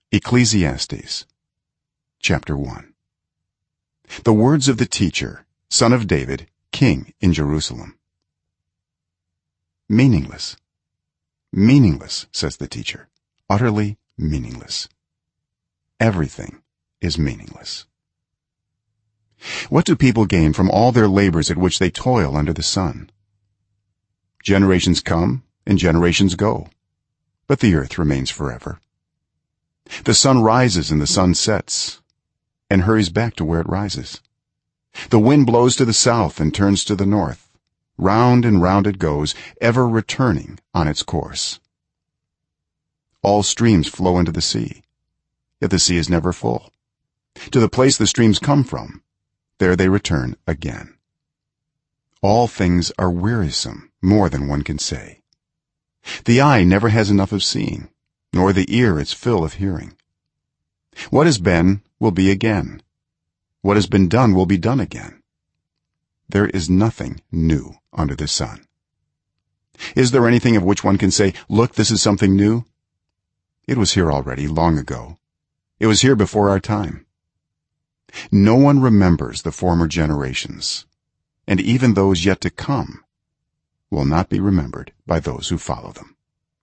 Ecclesiastes chapter 1. The words of the teacher, son of David, king in Jerusalem. Meaningless, meaningless, says the teacher, utterly meaningless. Everything is meaningless. What do people gain from all their labors at which they toil under the sun? Generations come and generations go, but the earth remains forever. The sun rises and the sun sets and hurries back to where it rises. The wind blows to the south and turns to the north. Round and round it goes, ever returning on its course. All streams flow into the sea, yet the sea is never full. To the place the streams come from, there they return again. All things are wearisome, more than one can say. The eye never has enough of seeing, nor the ear its fill of hearing. What has been will be again. What has been done will be done again. There is nothing new under the sun. Is there anything of which one can say, look, this is something new? It was here already, long ago. It was here before our time. No one remembers the former generations, and even those yet to come will not be remembered by those who follow them.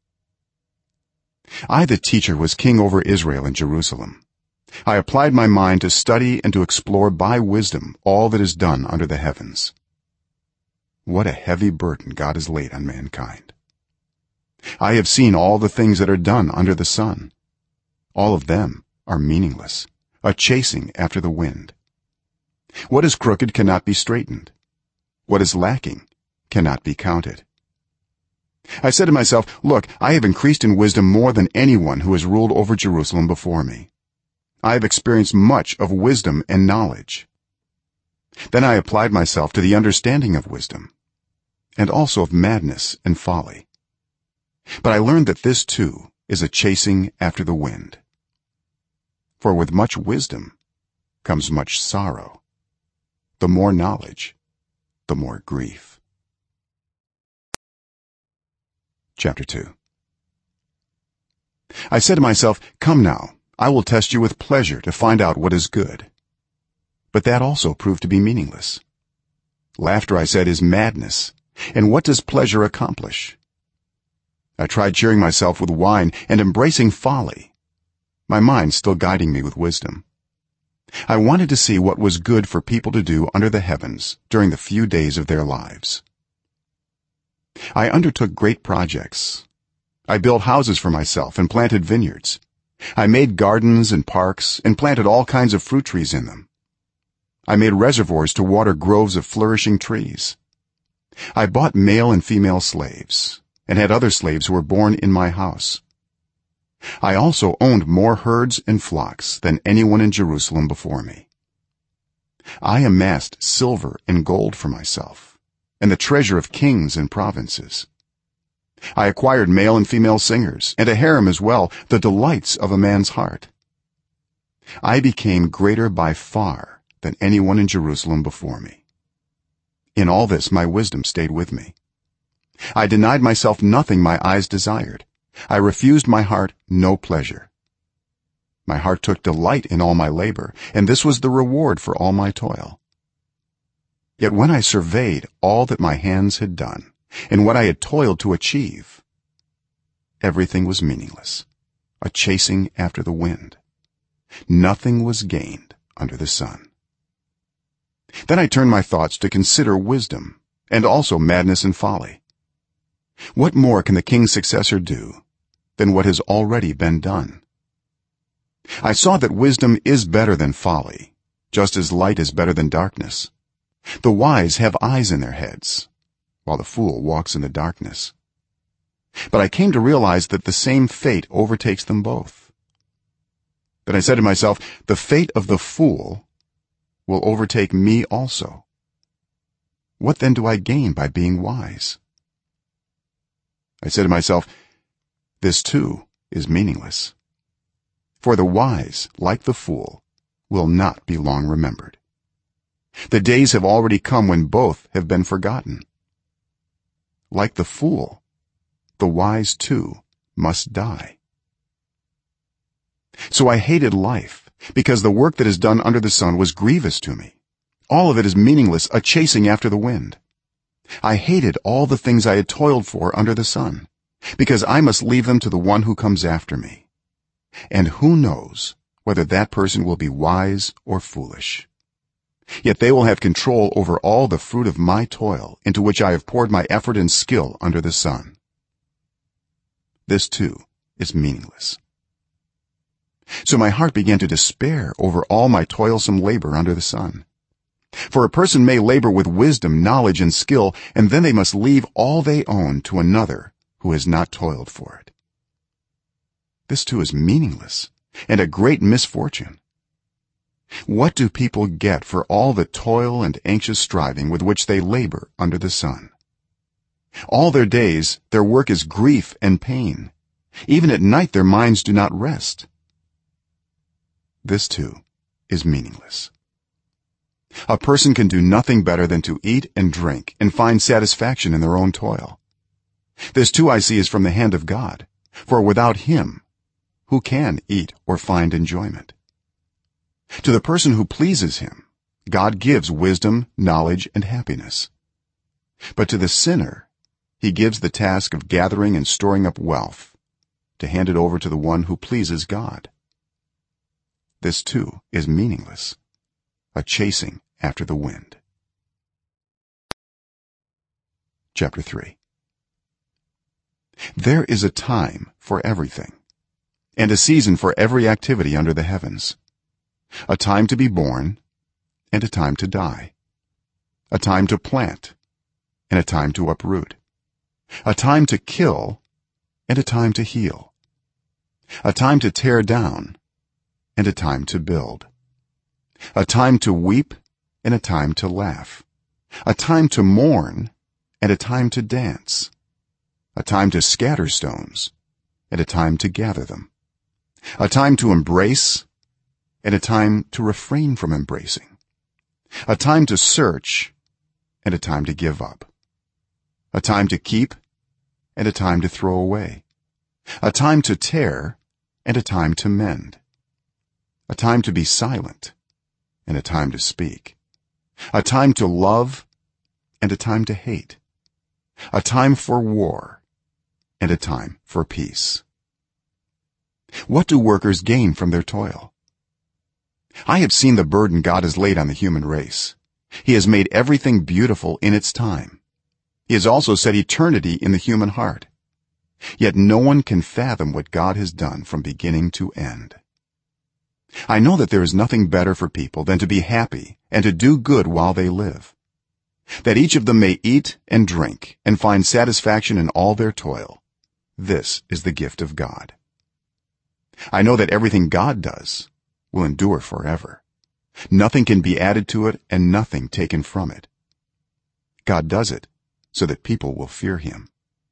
I, the teacher, was king over Israel in Jerusalem. I applied my mind to study and to explore by wisdom all that is done under the heavens. What a heavy burden God has laid on mankind. I have seen all the things that are done under the sun. All of them are meaningless, a chasing after the wind. What is crooked cannot be straightened. What is lacking cannot be counted. I said to myself, look, I have increased in wisdom more than anyone who has ruled over Jerusalem before me. I have experienced much of wisdom and knowledge. Then I applied myself to the understanding of wisdom and also of madness and folly. But I learned that this too is a chasing after the wind. For with much wisdom comes much sorrow. The more knowledge, the more grief. Chapter 2. I said to myself, come now, I will test you with pleasure to find out what is good. But that also proved to be meaningless. Laughter, I said, is madness, and what does pleasure accomplish? I tried cheering myself with wine and embracing folly, my mind still guiding me with wisdom. I wanted to see what was good for people to do under the heavens during the few days of their lives. I undertook great projects. I built houses for myself and planted vineyards. I made gardens and parks and planted all kinds of fruit trees in them. I made reservoirs to water groves of flourishing trees. I bought male and female slaves and had other slaves who were born in my house. I also owned more herds and flocks than anyone in Jerusalem before me. I amassed silver and gold for myself and the treasure of kings and provinces. I acquired male and female singers and a harem as well, the delights of a man's heart. I became greater by far than anyone in Jerusalem before me. In all this my wisdom stayed with me. I denied myself nothing my eyes desired. I refused my heart no pleasure. My heart took delight in all my labor, and this was the reward for all my toil. Yet when I surveyed all that my hands had done and what I had toiled to achieve, everything was meaningless, a chasing after the wind. Nothing was gained under the sun. Then I turned my thoughts to consider wisdom and also madness and folly. What more can the king's successor do than what has already been done? I saw that wisdom is better than folly, just as light is better than darkness. The wise have eyes in their heads, while the fool walks in the darkness. But I came to realize that the same fate overtakes them both. Then I said to myself, the fate of the fool will overtake me also. What then do I gain by being wise? I said to myself, this too is meaningless. For the wise, like the fool, will not be long remembered. The days have already come when both have been forgotten. Like the fool, the wise too must die. so I hated life because the work that is done under the sun was grievous to me. All of it is meaningless, a chasing after the wind. I hated all the things I had toiled for under the sun, because I must leave them to the one who comes after me. And who knows whether that person will be wise or foolish? Yet they will have control over all the fruit of my toil, into which I have poured my effort and skill under the sun. This too is meaningless. So my heart began to despair over all my toilsome labor under the sun. For a person may labor with wisdom, knowledge, and skill, and then they must leave all they own to another who has not toiled for it. This too is meaningless and a great misfortune. What do people get for all the toil and anxious striving with which they labor under the sun? All their days their work is grief and pain. Even at night their minds do not rest. This too is meaningless. A person can do nothing better than to eat and drink and find satisfaction in their own toil. This too I see is from the hand of God, for without him who can eat or find enjoyment? To the person who pleases him, God gives wisdom, knowledge, and happiness. But to the sinner, he gives the task of gathering and storing up wealth, to hand it over to the one who pleases God. This too is meaningless, a chasing after the wind. Chapter 3. There is a time for everything, and a season for every activity under the heavens, a time to be born and a time to die, a time to plant and a time to uproot, a time to kill and a time to heal, a time to tear down and a time to build, a time to weep and a time to laugh, a time to mourn and a time to dance, a time to scatter stones and a time to gather them, a time to embrace and a time to refrain from embracing, a time to search and a time to give up, a time to keep and a time to throw away, a time to tear and a time to mend, a time to be silent and a time to speak, a time to love and a time to hate, a time for war and a time for peace. What do workers gain from their toil? I have seen the burden God has laid on the human race. He has made everything beautiful in its time. He has also set eternity in the human heart. Yet no one can fathom what God has done from beginning to end. I know that there is nothing better for people than to be happy and to do good while they live, that each of them may eat and drink and find satisfaction in all their toil. This is the gift of God. I know that everything God does will endure forever. Nothing can be added to it and nothing taken from it. God does it so that people will fear him.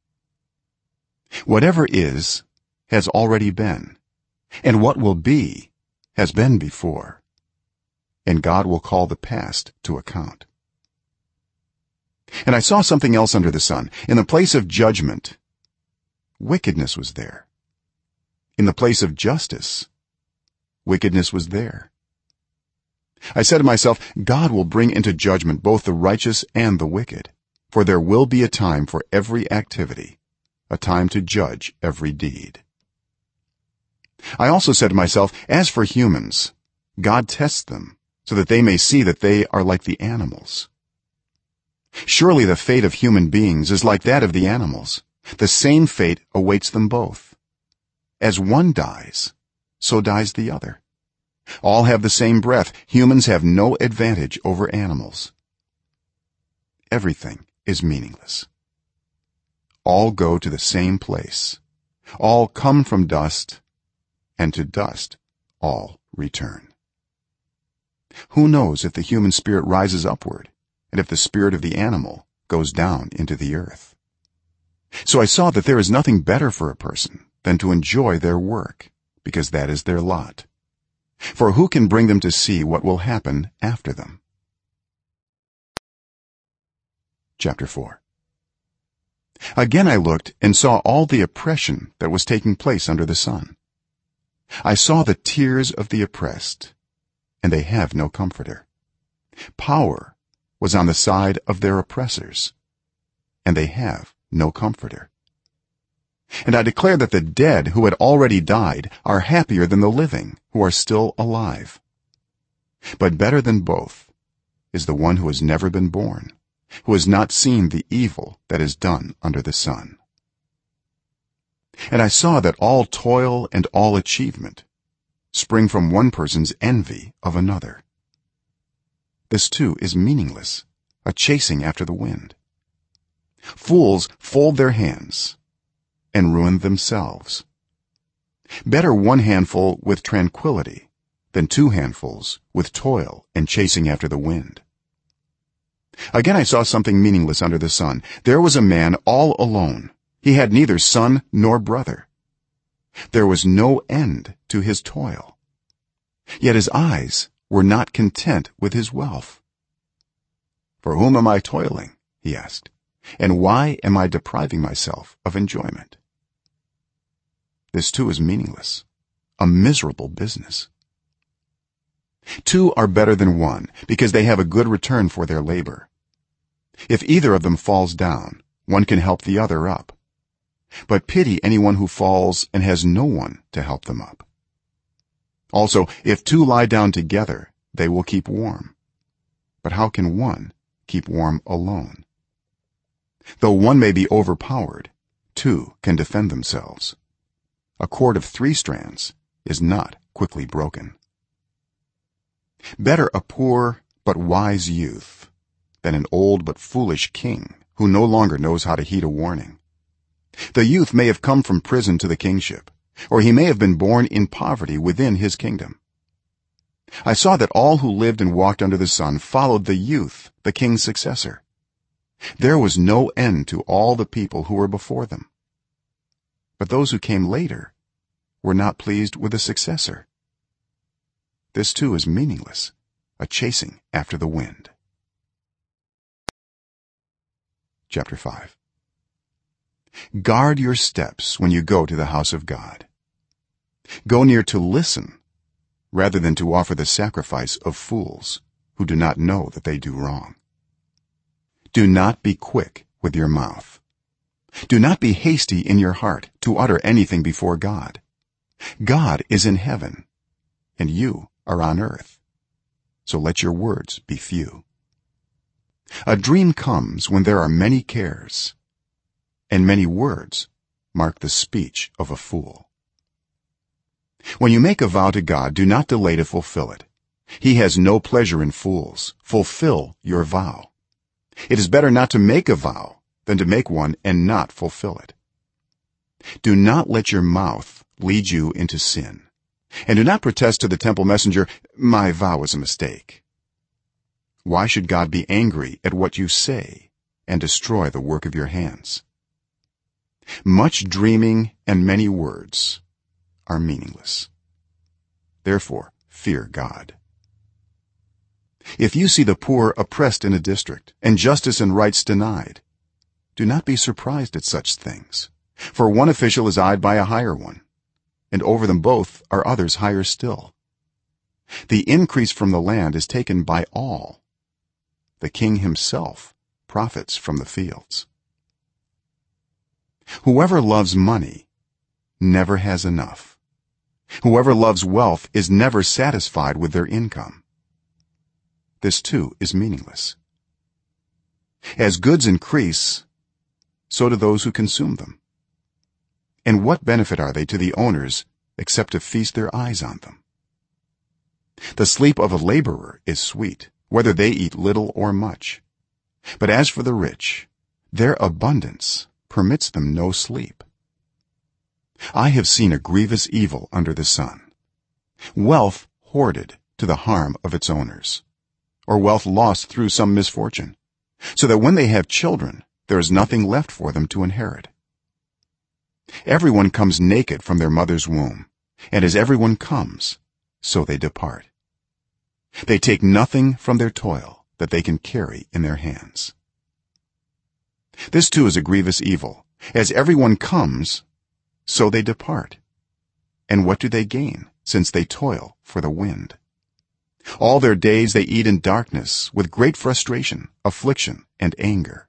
Whatever is has already been, and what will be has been before, and God will call the past to account. And I saw something else under the sun. In the place of judgment, wickedness was there. In the place of justice, wickedness was there. I said to myself, God will bring into judgment both the righteous and the wicked, for there will be a time for every activity, a time to judge every deed. I also said to myself, as for humans, God tests them so that they may see that they are like the animals. Surely the fate of human beings is like that of the animals. The same fate awaits them both. As one dies, so dies the other. All have the same breath. Humans have no advantage over animals. Everything is meaningless. All go to the same place. All come from dust, and to dust all return. Who knows if the human spirit rises upward, and if the spirit of the animal goes down into the earth? So I saw that there is nothing better for a person than to enjoy their work, because that is their lot. For who can bring them to see what will happen after them? Chapter 4. Again I looked and saw all the oppression that was taking place under the sun. I saw the tears of the oppressed, and they have no comforter. Power was on the side of their oppressors, and they have no comforter. And I declare that the dead who had already died are happier than the living who are still alive. But better than both is the one who has never been born, who has not seen the evil that is done under the sun. And I saw that all toil and all achievement spring from one person's envy of another. This too is meaningless, a chasing after the wind. Fools fold their hands and ruin themselves. Better one handful with tranquility than two handfuls with toil and chasing after the wind. Again I saw something meaningless under the sun. There was a man all alone. He had neither son nor brother. There was no end to his toil, yet his eyes were not content with his wealth. For whom am I toiling, he asked, and why am I depriving myself of enjoyment? This too is meaningless, a miserable business. Two are better than one because they have a good return for their labor. If either of them falls down, one can help the other up. But pity anyone who falls and has no one to help them up. Also, if two lie down together, they will keep warm. But how can one keep warm alone? Though one may be overpowered, two can defend themselves. A cord of 3 strands is not quickly broken. Better a poor but wise youth than an old but foolish king who no longer knows how to heed a warning. The youth may have come from prison to the kingship, or he may have been born in poverty within his kingdom. I saw that all who lived and walked under the sun followed the youth, the king's successor. There was no end to all the people who were before them. But those who came later were not pleased with the successor. This too is meaningless, a chasing after the wind. Chapter 5. Guard your steps when you go to the house of God. Go near to listen rather than to offer the sacrifice of fools who do not know that they do wrong. Do not be quick with your mouth. Do not be hasty in your heart to utter anything before God. God is in heaven and you are on earth, so let your words be few. A dream comes when there are many cares, and many words mark the speech of a fool. When you make a vow to God, do not delay to fulfill it. He has no pleasure in fools. Fulfill your vow. It is better not to make a vow than to make one and not fulfill it. Do not let your mouth lead you into sin, and do not protest to the temple messenger, my vow was a mistake. Why should God be angry at what you say and destroy the work of your hands? Much dreaming and many words are meaningless. Therefore fear God. If you see the poor oppressed in a district and justice and rights denied, do not be surprised at such things, for one official is eyed by a higher one, and over them both are others higher still. The increase from the land is taken by all. The king himself profits from the fields. Whoever loves money never has enough. Whoever loves wealth is never satisfied with their income. This too is meaningless. As goods increase, so do those who consume them. And what benefit are they to the owners except to feast their eyes on them? The sleep of a laborer is sweet, whether they eat little or much. But as for the rich, their abundance permits them no sleep. I have seen a grievous evil under the sun: wealth hoarded to the harm of its owners, or wealth lost through some misfortune, so that when they have children there is nothing left for them to inherit. Everyone comes naked from their mother's womb, and as everyone comes, so they depart. They take nothing from their toil that they can carry in their hands. This too is a grievous evil: as everyone comes, so they depart. and what do they gain since they toil for the wind? All their days they eat in darkness with great frustration, affliction, and anger.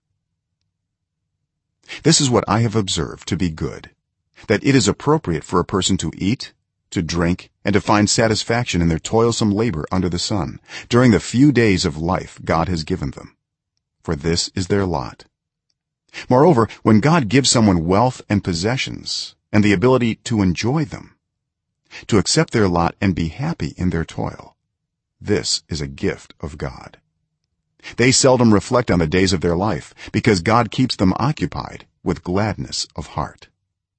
This is what I have observed to be good, that it is appropriate for a person to eat, to drink, and to find satisfaction in their toilsome labor under the sun during the few days of life God has given them, for this is their lot. Moreover, when God gives someone wealth and possessions and the ability to enjoy them, to accept their lot and be happy in their toil, this is a gift of God. They seldom reflect on the days of their life because God keeps them occupied with gladness of heart.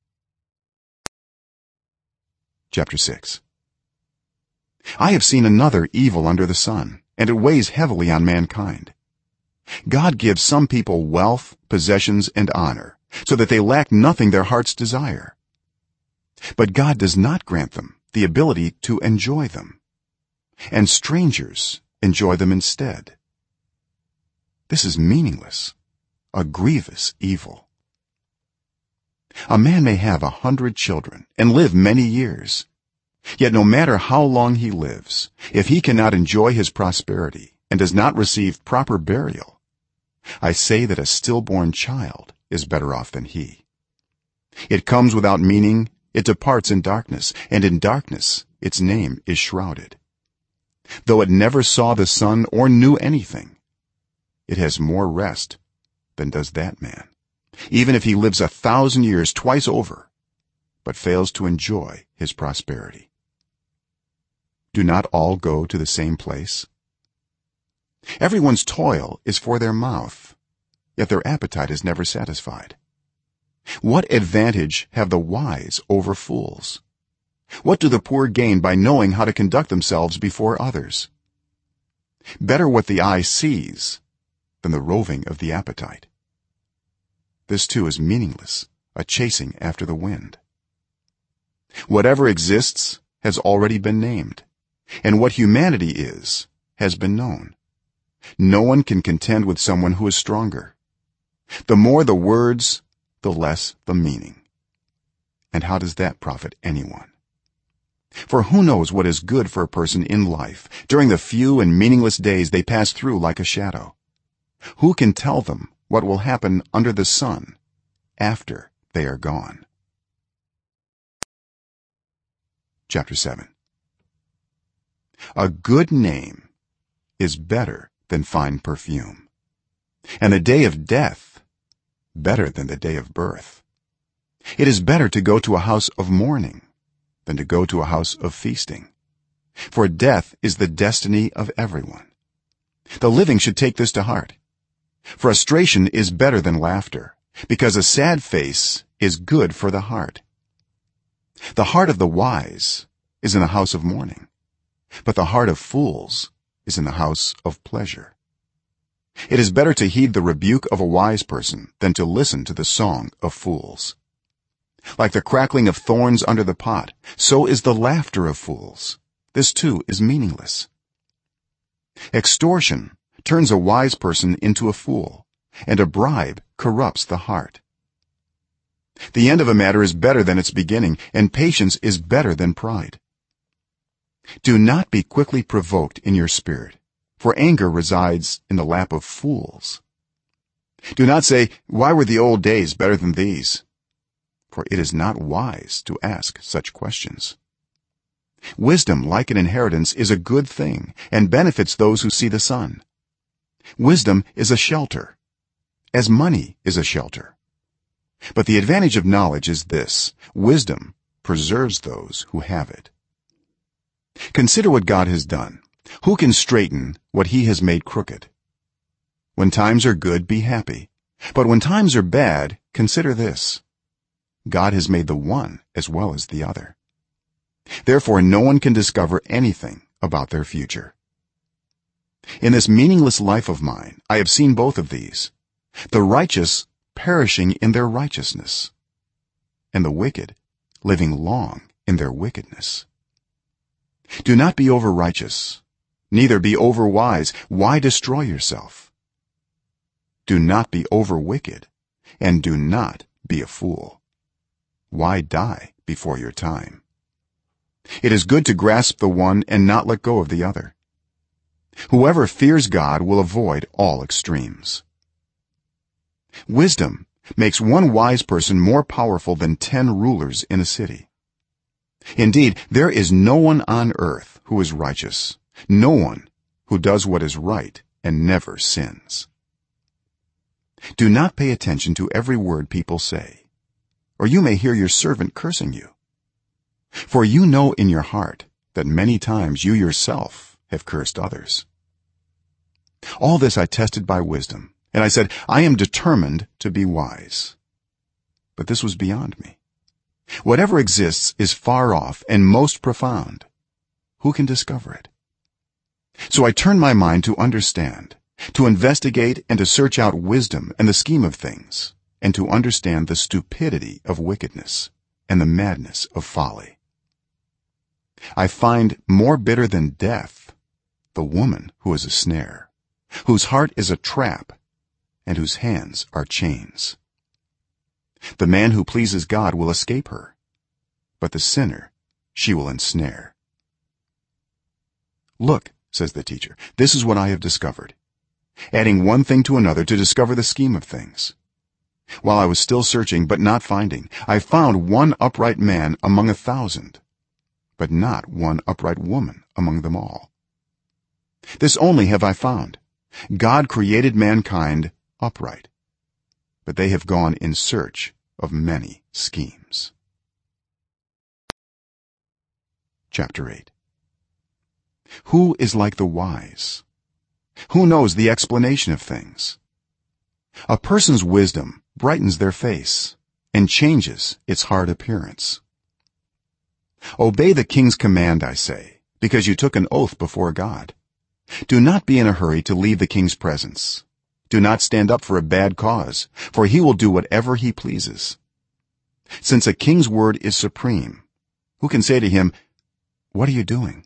Chapter 6. I have seen another evil under the sun, and it weighs heavily on mankind. God gives some people wealth, possessions, and honor so that they lack nothing their hearts desire, but God does not grant them the ability to enjoy them, and strangers enjoy them instead. This is meaningless, a grievous evil. A man may have 100 children and live many years, yet no matter how long he lives, if he cannot enjoy his prosperity and does not receive proper burial, I say that a stillborn child is better off than he. It comes without meaning, it departs in darkness, and in darkness its name is shrouded. Though it never saw the sun or knew anything, it has more rest than does that man, even if he lives 1,000 years twice over, but fails to enjoy his prosperity. Do not all go to the same place? Everyone's toil is for their mouth, yet their appetite is never satisfied. What advantage have the wise over fools? What do the poor gain by knowing how to conduct themselves before others? Better what the eye sees than the roving of the appetite. This too is meaningless, a chasing after the wind. Whatever exists has already been named, and what humanity is has been known. No one can contend with someone who is stronger. The more the words, the less the meaning. And how does that profit anyone? For who knows what is good for a person in life during the few and meaningless days they pass through like a shadow? Who can tell them what will happen under the sun after they are gone? Chapter 7. A good name is better than fine perfume, and the day of death better than the day of birth. It is better to go to a house of mourning than to go to a house of feasting, for death is the destiny of everyone. The living should take this to heart. Frustration is better than laughter, because a sad face is good for the heart. The heart of the wise is in the house of mourning, but the heart of fools is in the house of pleasure. It is better to heed the rebuke of a wise person than to listen to the song of fools. Like the crackling of thorns under the pot, so is the laughter of fools. This too is meaningless. Extortion turns a wise person into a fool, and a bribe corrupts the heart. The end of a matter is better than its beginning, and patience is better than pride. Do not be quickly provoked in your spirit, for anger resides in the lap of fools. Do not say, why were the old days better than these? For it is not wise to ask such questions. Wisdom, like an inheritance, is a good thing and benefits those who see the sun. Wisdom is a shelter, as money is a shelter. But the advantage of knowledge is this: wisdom preserves those who have it. Consider what God has done. Who can straighten what he has made crooked? When times are good, be happy, but when times are bad, consider this: God has made the one as well as the other. Therefore no one can discover anything about their future. In this meaningless life of mine, I have seen both of these: the righteous perishing in their righteousness, and the wicked living long in their wickedness. Do not be over righteous, neither be over wise. Why destroy yourself? Do not be over wicked, and do not be a fool. Why die before your time? it is good to grasp the one and not let go of the other. Whoever fears God will avoid all extremes. Wisdom makes one wise person more powerful than 10 rulers in a city. Indeed, there is no one on earth who is righteous, no one who does what is right and never sins. Do not pay attention to every word people say, or you may hear your servant cursing you. For you know in your heart that many times you yourself have cursed others. All this I tested by wisdom, and I said, I am determined to be wise. But this was beyond me. Whatever exists is far off and most profound. Who can discover it? So I turned my mind to understand, to investigate and to search out wisdom and the scheme of things, and to understand the stupidity of wickedness and the madness of folly. I find more bitter than death the woman who is a snare, whose heart is a trap, and whose hands are chains. The man who pleases God will escape her, but the sinner she will ensnare. Look, says the teacher, this is what I have discovered, adding one thing to another to discover the scheme of things. While I was still searching but not finding, I found one upright man among 1,000, but not one upright woman among them all. This only have I found: God created mankind upright, but they have gone in search of many schemes. Chapter 8. Who is like the wise? Who knows the explanation of things? A person's wisdom brightens their face and changes its hard appearance. Obey the king's command, I say, because you took an oath before God. Do not be in a hurry to leave the king's presence. Do not stand up for a bad cause, for he will do whatever he pleases. Since a king's word is supreme, who can say to him, what are you doing?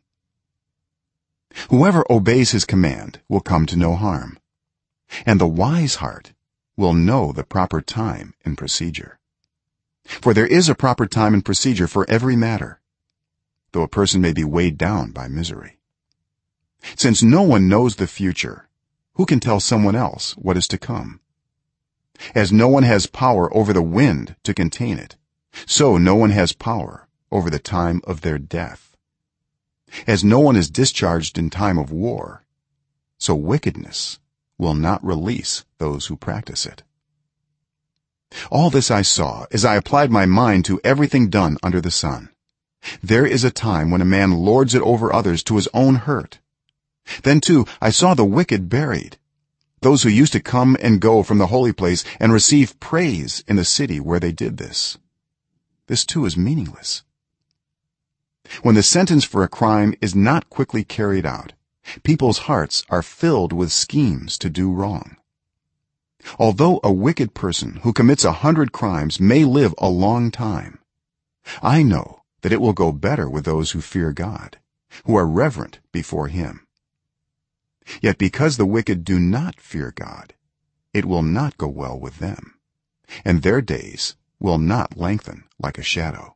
Whoever obeys his command will come to no harm, and the wise heart will know the proper time and procedure. For there is a proper time and procedure for every matter, though a person may be weighed down by misery. Since no one knows the future, who can tell someone else what is to come? As no one has power over the wind to contain it, so no one has power over the time of their death. As no one is discharged in time of war, so wickedness will not release those who practice it. All this I saw as I applied my mind to everything done under the sun. There is a time when a man lords it over others to his own hurt. Then too I saw the wicked buried, those who used to come and go from the holy place and receive praise in the city where they did this. This too is meaningless. When the sentence for a crime is not quickly carried out, people's hearts are filled with schemes to do wrong. Although a wicked person who commits 100 crimes may live a long time, I know that it will go better with those who fear God, who are reverent before him. Yet because the wicked do not fear God, it will not go well with them, and their days will not lengthen like a shadow.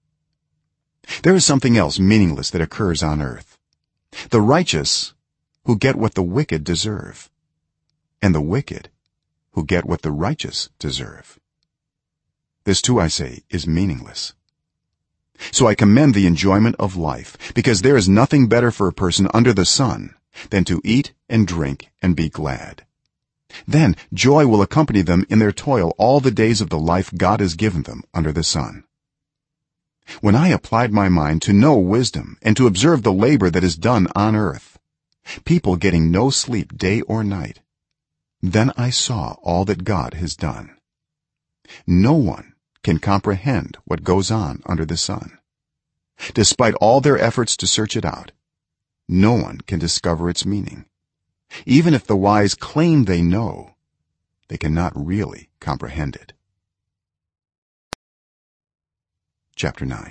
There is something else meaningless that occurs on earth: the righteous who get what the wicked deserve, and the wicked who get what the righteous deserve. This too, I say, is meaningless. So I commend the enjoyment of life, because there is nothing better for a person under the sun than to eat and drink and be glad. Then joy will accompany them in their toil all the days of the life God has given them under the sun. When I applied my mind to know wisdom and to observe the labor that is done on earth, people getting no sleep day or night, then I saw all that God has done. No one can comprehend what goes on under the sun. Despite all their efforts to search it out, no one can discover its meaning. Even if the wise claim they know, they cannot really comprehend it. Chapter 9.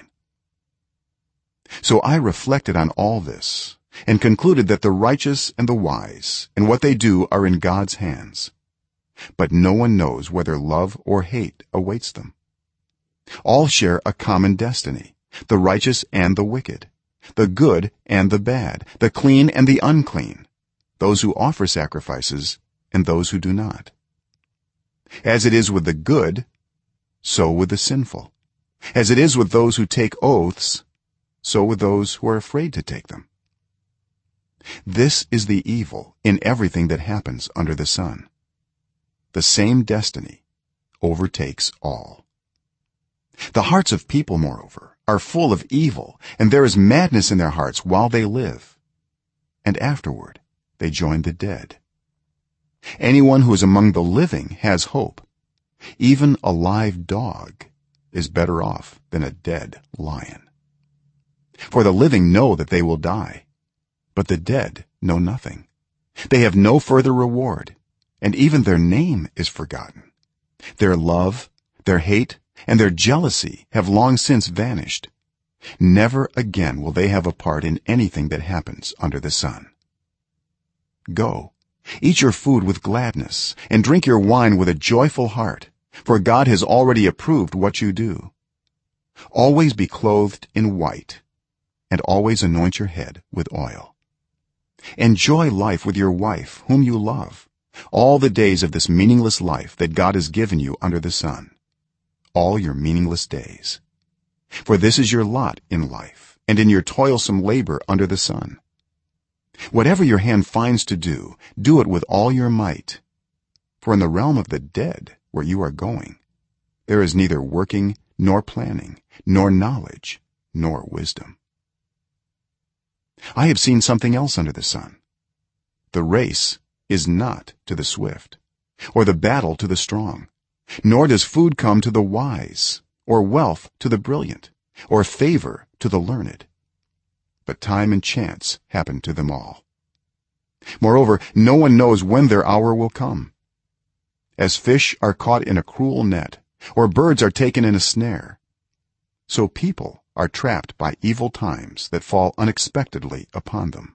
So I reflected on all this and concluded that the righteous and the wise and what they do are in God's hands, but no one knows whether love or hate awaits them. All share a common destiny, the righteous and the wicked, the good and the bad, the clean and the unclean, those who offer sacrifices and those who do not. As it is with the good, so with the sinful. As it is with those who take oaths, so with those who are afraid to take them. This is the evil in everything that happens under the sun. The same destiny overtakes all. The hearts of people, moreover, are full of evil, and there is madness in their hearts while they live, and afterward they join the dead. Anyone who is among the living has hope. Even a live dog is better off than a dead lion. For the living know that they will die, but the dead know nothing. They have no further reward, and even their name is forgotten. Their love, their hate, and their jealousy have long since vanished. Never again will they have a part in anything that happens under the sun. Go, eat your food with gladness, and drink your wine with a joyful heart, for God has already approved what you do. Always be clothed in white, and always anoint your head with oil. Enjoy life with your wife, whom you love, all the days of this meaningless life that God has given you under the sun, all your meaningless days. For this is your lot in life and in your toilsome labor under the sun. Whatever your hand finds to do, do it with all your might. For in the realm of the dead, where you are going, there is neither working nor planning, nor knowledge, nor wisdom. I have seen something else under the sun. The race is not to the swift, or the battle to the strong, nor does food come to the wise, or wealth to the brilliant, or favor to the learned, but time and chance happen to them all. Moreover, no one knows when their hour will come. As fish are caught in a cruel net, or birds are taken in a snare, so people are trapped by evil times that fall unexpectedly upon them.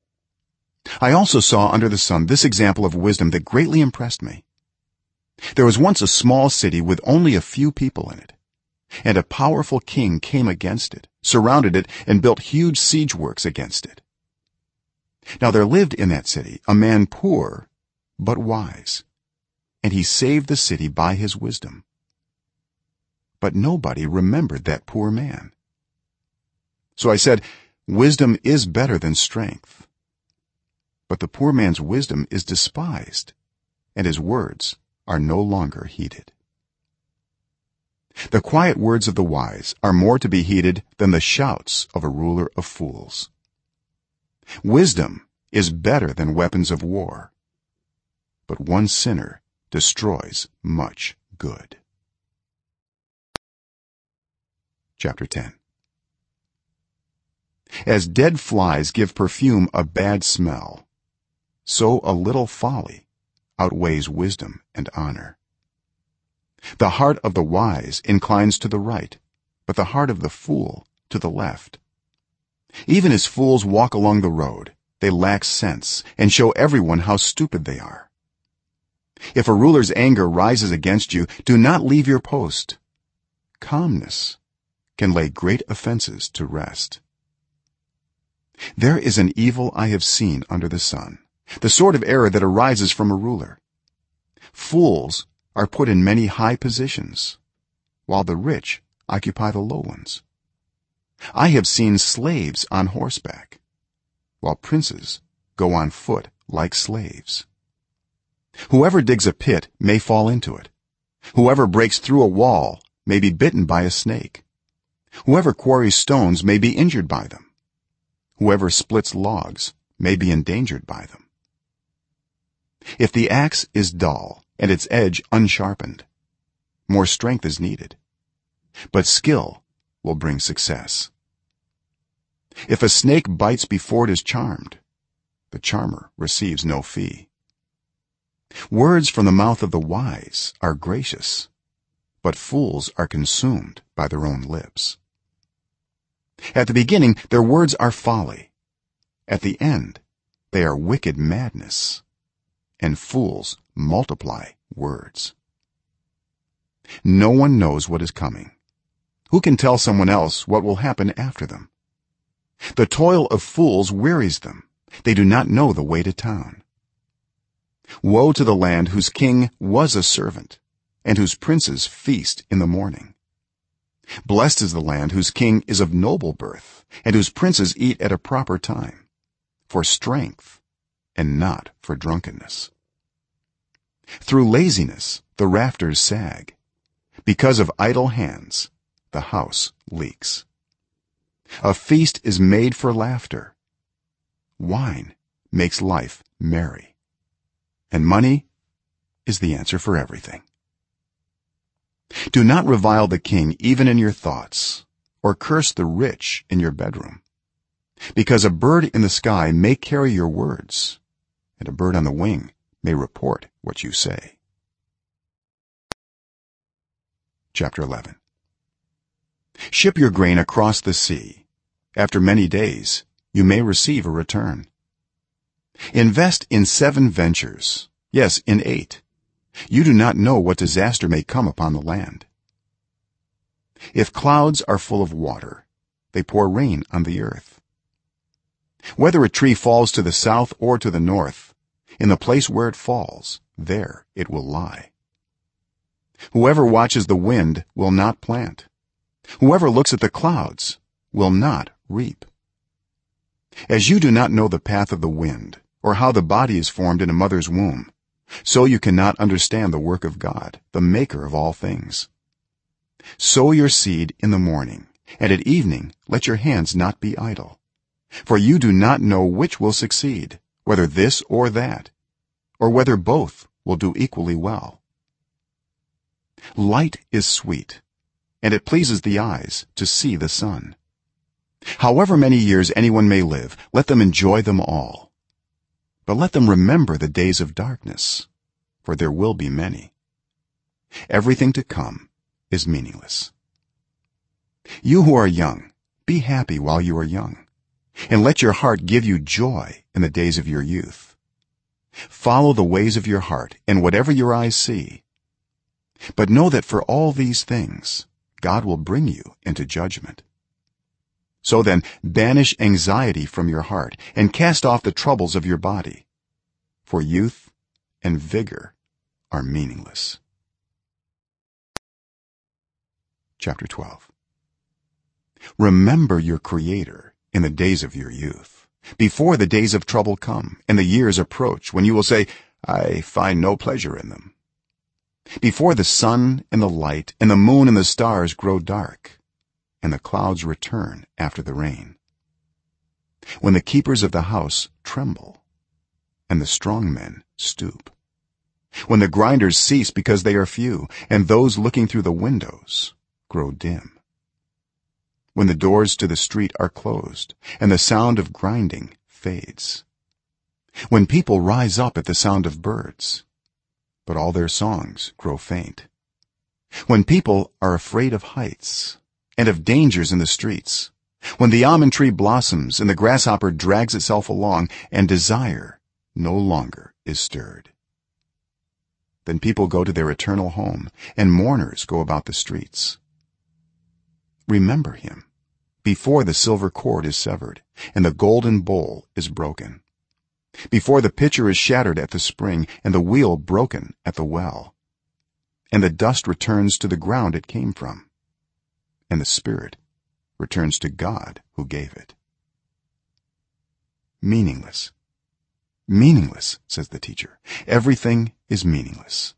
I also saw under the sun this example of wisdom that greatly impressed me. There was once a small city with only a few people in it, and a powerful king came against it, surrounded it, and built huge siege works against it. Now there lived in that city a man poor but wise, and he saved the city by his wisdom. But nobody remembered that poor man. So I said, wisdom is better than strength. But the poor man's wisdom is despised, and his words are no longer heeded. The quiet words of the wise are more to be heeded than the shouts of a ruler of fools. Wisdom is better than weapons of war, but one sinner destroys much good. Chapter 10. As dead flies give perfume a bad smell, so a little folly outweighs wisdom and honor. The heart of the wise inclines to the right, but the heart of the fool to the left. Even as fools walk along the road, they lack sense and show everyone how stupid they are. If a ruler's anger rises against you, do not leave your post. Calmness can lay great offenses to rest. There is an evil I have seen under the sun, the sort of error that arises from a ruler. Fools are put in many high positions, while the rich occupy the low ones. I have seen slaves on horseback, while princes go on foot like slaves. Whoever digs a pit may fall into it. Whoever breaks through a wall may be bitten by a snake. Whoever quarries stones may be injured by them. Whoever splits logs may be endangered by them. If the axe is dull and its edge unsharpened, more strength is needed, but skill will bring success. If a snake bites before it is charmed, the charmer receives no fee. Words from the mouth of the wise are gracious, but fools are consumed by their own lips. At the beginning their words are folly, at the end they are wicked madness, and fools multiply words. No one knows what is coming, who can tell someone else what will happen after them? The toil of fools wearies them, they do not know the way to town. Woe to the land whose king was a servant and whose princes feast in the morning. Blessed is the land whose king is of noble birth and whose princes eat at a proper time, for strength and not for drunkenness. Through laziness the rafters sag, because of idle hands the house leaks. A feast is made for laughter, wine makes life merry, and money is the answer for everything. Do not revile the king even in your thoughts, or curse the rich in your bedroom, because a bird in the sky may carry your words, and a bird on the wing may report what you say. Chapter 11. Ship your grain across the sea. After many days you may receive a return. Invest in 7 ventures, yes, in 8. You do not know what disaster may come upon the land. If clouds are full of water, they pour rain on the earth. Whether a tree falls to the south or to the north, in the place where it falls, there it will lie. Whoever watches the wind will not plant. Whoever looks at the clouds will not reap. As you do not know the path of the wind, or how the body is formed in a mother's womb, so you cannot understand the work of God, the maker of all things. Sow your seed in the morning, and at evening let your hands not be idle, for you do not know which will succeed, whether this or that, or whether both will do equally well. Light is sweet, and it pleases the eyes to see the sun. However many years anyone may live, let them enjoy them all, but let them remember the days of darkness, for there will be many. Everything to come is meaningless. You who are young, be happy while you are young, and let your heart give you joy in the days of your youth. Follow the ways of your heart and whatever your eyes see, but know that for all these things God will bring you into judgment. So then, banish anxiety from your heart and cast off the troubles of your body, for youth and vigor are meaningless. Chapter 12. Remember your Creator in the days of your youth, before the days of trouble come and the years approach when you will say, I find no pleasure in them. Before the sun and the light and the moon and the stars grow dark, and the clouds return after the rain, when the keepers of the house tremble and the strong men stoop, when the grinders cease because they are few and those looking through the windows grow dim, when the doors to the street are closed and the sound of grinding fades, when people rise up at the sound of birds but all their songs grow faint, when people are afraid of heights and of dangers in the streets, when the almond tree blossoms and the grasshopper drags itself along and desire no longer is stirred. Then people go to their eternal home and mourners go about the streets. Remember him before the silver cord is severed and the golden bowl is broken, before the pitcher is shattered at the spring and the wheel broken at the well, and the dust returns to the ground it came from, and the spirit returns to God who gave it. Meaningless, says the teacher. Everything is meaningless.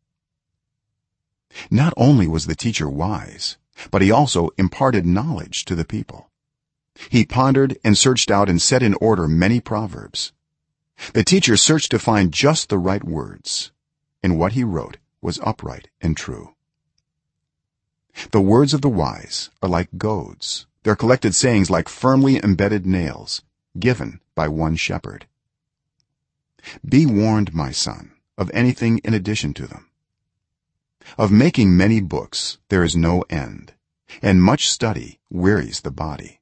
Not only was the teacher wise, but he also imparted knowledge to the people. He pondered and searched out and set in order many proverbs. The teacher searched to find just the right words, and what he wrote was upright and true. The words of the wise are like goads, their collected sayings like firmly embedded nails given by one shepherd. Be warned, my son, of anything in addition to them. Of making many books there is no end, and much study wearies the body.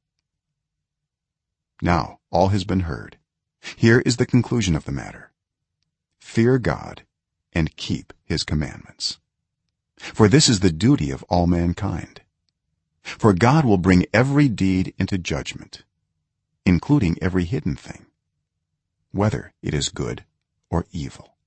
Now all has been heard. Here is the conclusion of the matter. Fear God and keep his commandments, for this is the duty of all mankind. for god will bring every deed into judgment including every hidden thing whether it is good or evil.